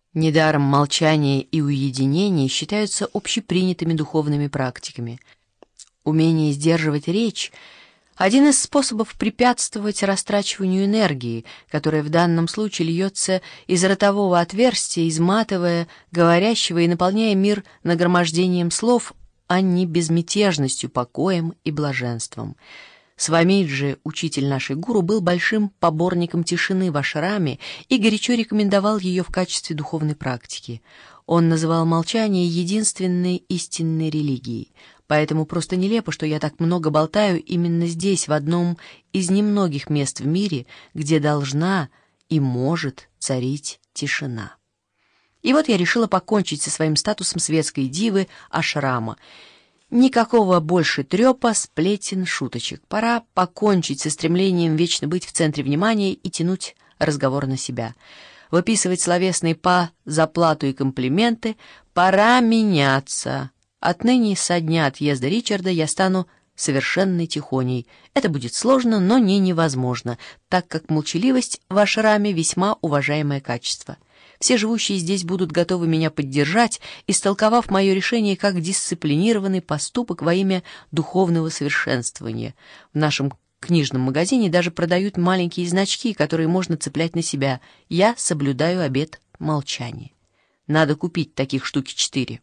Недаром молчание и уединение считаются общепринятыми духовными практиками. Умение сдерживать речь — один из способов препятствовать растрачиванию энергии, которая в данном случае льется из ротового отверстия, изматывая говорящего и наполняя мир нагромождением слов, а не безмятежностью, покоем и блаженством. Свамиджи, учитель нашей гуру, был большим поборником тишины в ашраме и горячо рекомендовал ее в качестве духовной практики. Он называл молчание единственной истинной религией. Поэтому просто нелепо, что я так много болтаю именно здесь, в одном из немногих мест в мире, где должна и может царить тишина. И вот я решила покончить со своим статусом светской дивы ашрама. Никакого больше трепа, сплетен, шуточек. Пора покончить со стремлением вечно быть в центре внимания и тянуть разговор на себя. Выписывать словесные па за плату и комплименты. Пора меняться. Отныне со дня отъезда Ричарда я стану совершенной тихоней. Это будет сложно, но не невозможно, так как молчаливость в ашраме весьма уважаемое качество. Все живущие здесь будут готовы меня поддержать, истолковав мое решение как дисциплинированный поступок во имя духовного совершенствования. В нашем книжном магазине даже продают маленькие значки, которые можно цеплять на себя. Я соблюдаю обет молчания. Надо купить таких штуки 4.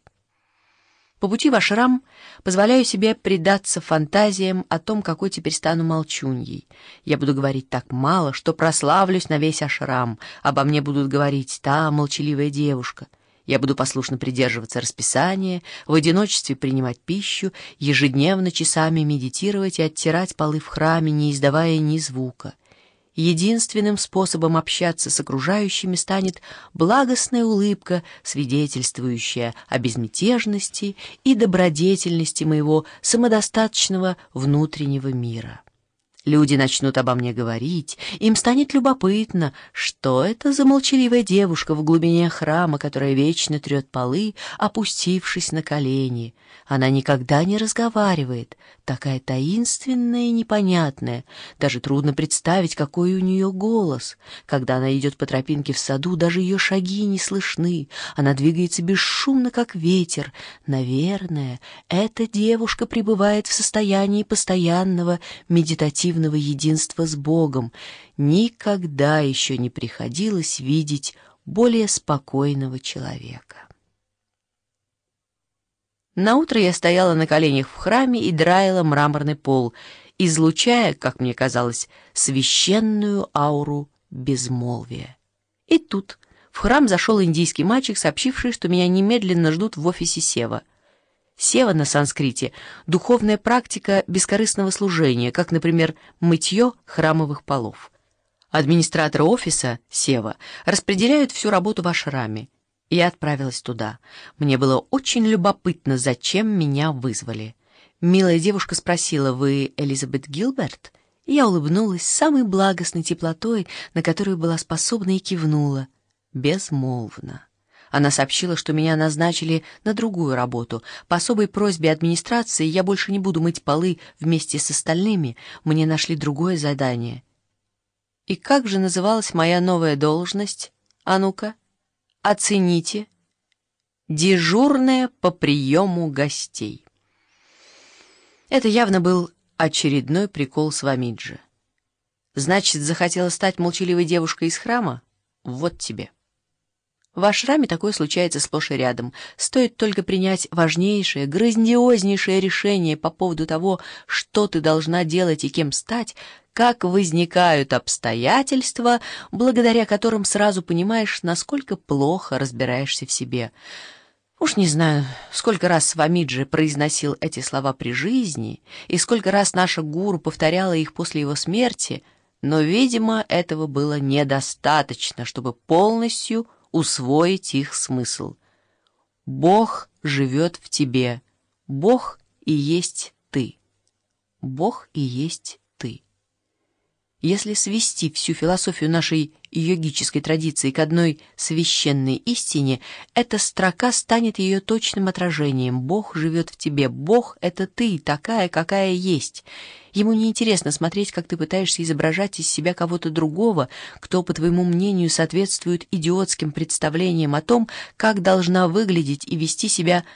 По пути в ашрам позволяю себе предаться фантазиям о том, какой теперь стану молчуньей. Я буду говорить так мало, что прославлюсь на весь ашрам. Обо мне будут говорить: та молчаливая девушка. Я буду послушно придерживаться расписания, в одиночестве принимать пищу, ежедневно часами медитировать и оттирать полы в храме, не издавая ни звука. Единственным способом общаться с окружающими станет благостная улыбка, свидетельствующая о безмятежности и добродетельности моего самодостаточного внутреннего мира. Люди начнут обо мне говорить, им станет любопытно, что это за молчаливая девушка в глубине храма, которая вечно трет полы, опустившись на колени. Она никогда не разговаривает, такая таинственная и непонятная. Даже трудно представить, какой у нее голос. Когда она идет по тропинке в саду, даже ее шаги не слышны. Она двигается бесшумно, как ветер. Наверное, эта девушка пребывает в состоянии постоянного медитативного единства с Богом. Никогда еще не приходилось видеть более спокойного человека. Наутро я стояла на коленях в храме и драила мраморный пол, излучая, как мне казалось, священную ауру безмолвия. И тут в храм зашел индийский мальчик, сообщивший, что меня немедленно ждут в офисе Сева. Сева на санскрите — духовная практика бескорыстного служения, как, например, мытье храмовых полов. Администраторы офиса, Сева, распределяют всю работу в ашраме. Я отправилась туда. Мне было очень любопытно, зачем меня вызвали. Милая девушка спросила: «Вы Элизабет Гилберт?» И я улыбнулась самой благостной теплотой, на которую была способна, и кивнула. Безмолвно. Она сообщила, что меня назначили на другую работу. По особой просьбе администрации я больше не буду мыть полы вместе с остальными. Мне нашли другое задание. И как же называлась моя новая должность? А ну-ка, оцените. Дежурная по приему гостей. Это явно был очередной прикол Свамиджи. Значит, захотела стать молчаливой девушкой из храма? Вот тебе. В ашраме такое случается сплошь и рядом. Стоит только принять важнейшее, грандиознейшее решение по поводу того, что ты должна делать и кем стать, как возникают обстоятельства, благодаря которым сразу понимаешь, насколько плохо разбираешься в себе. Уж не знаю, сколько раз Свамиджи произносил эти слова при жизни, и сколько раз наша гуру повторяла их после его смерти, но, видимо, этого было недостаточно, чтобы полностью усвоить их смысл. Бог живет в тебе. Бог и есть ты. Бог и есть ты. Если свести всю философию нашей йогической традиции к одной священной истине, эта строка станет ее точным отражением. Бог живет в тебе. Бог — это ты, такая, какая есть. Ему неинтересно смотреть, как ты пытаешься изображать из себя кого-то другого, кто, по твоему мнению, соответствует идиотским представлениям о том, как должна выглядеть и вести себя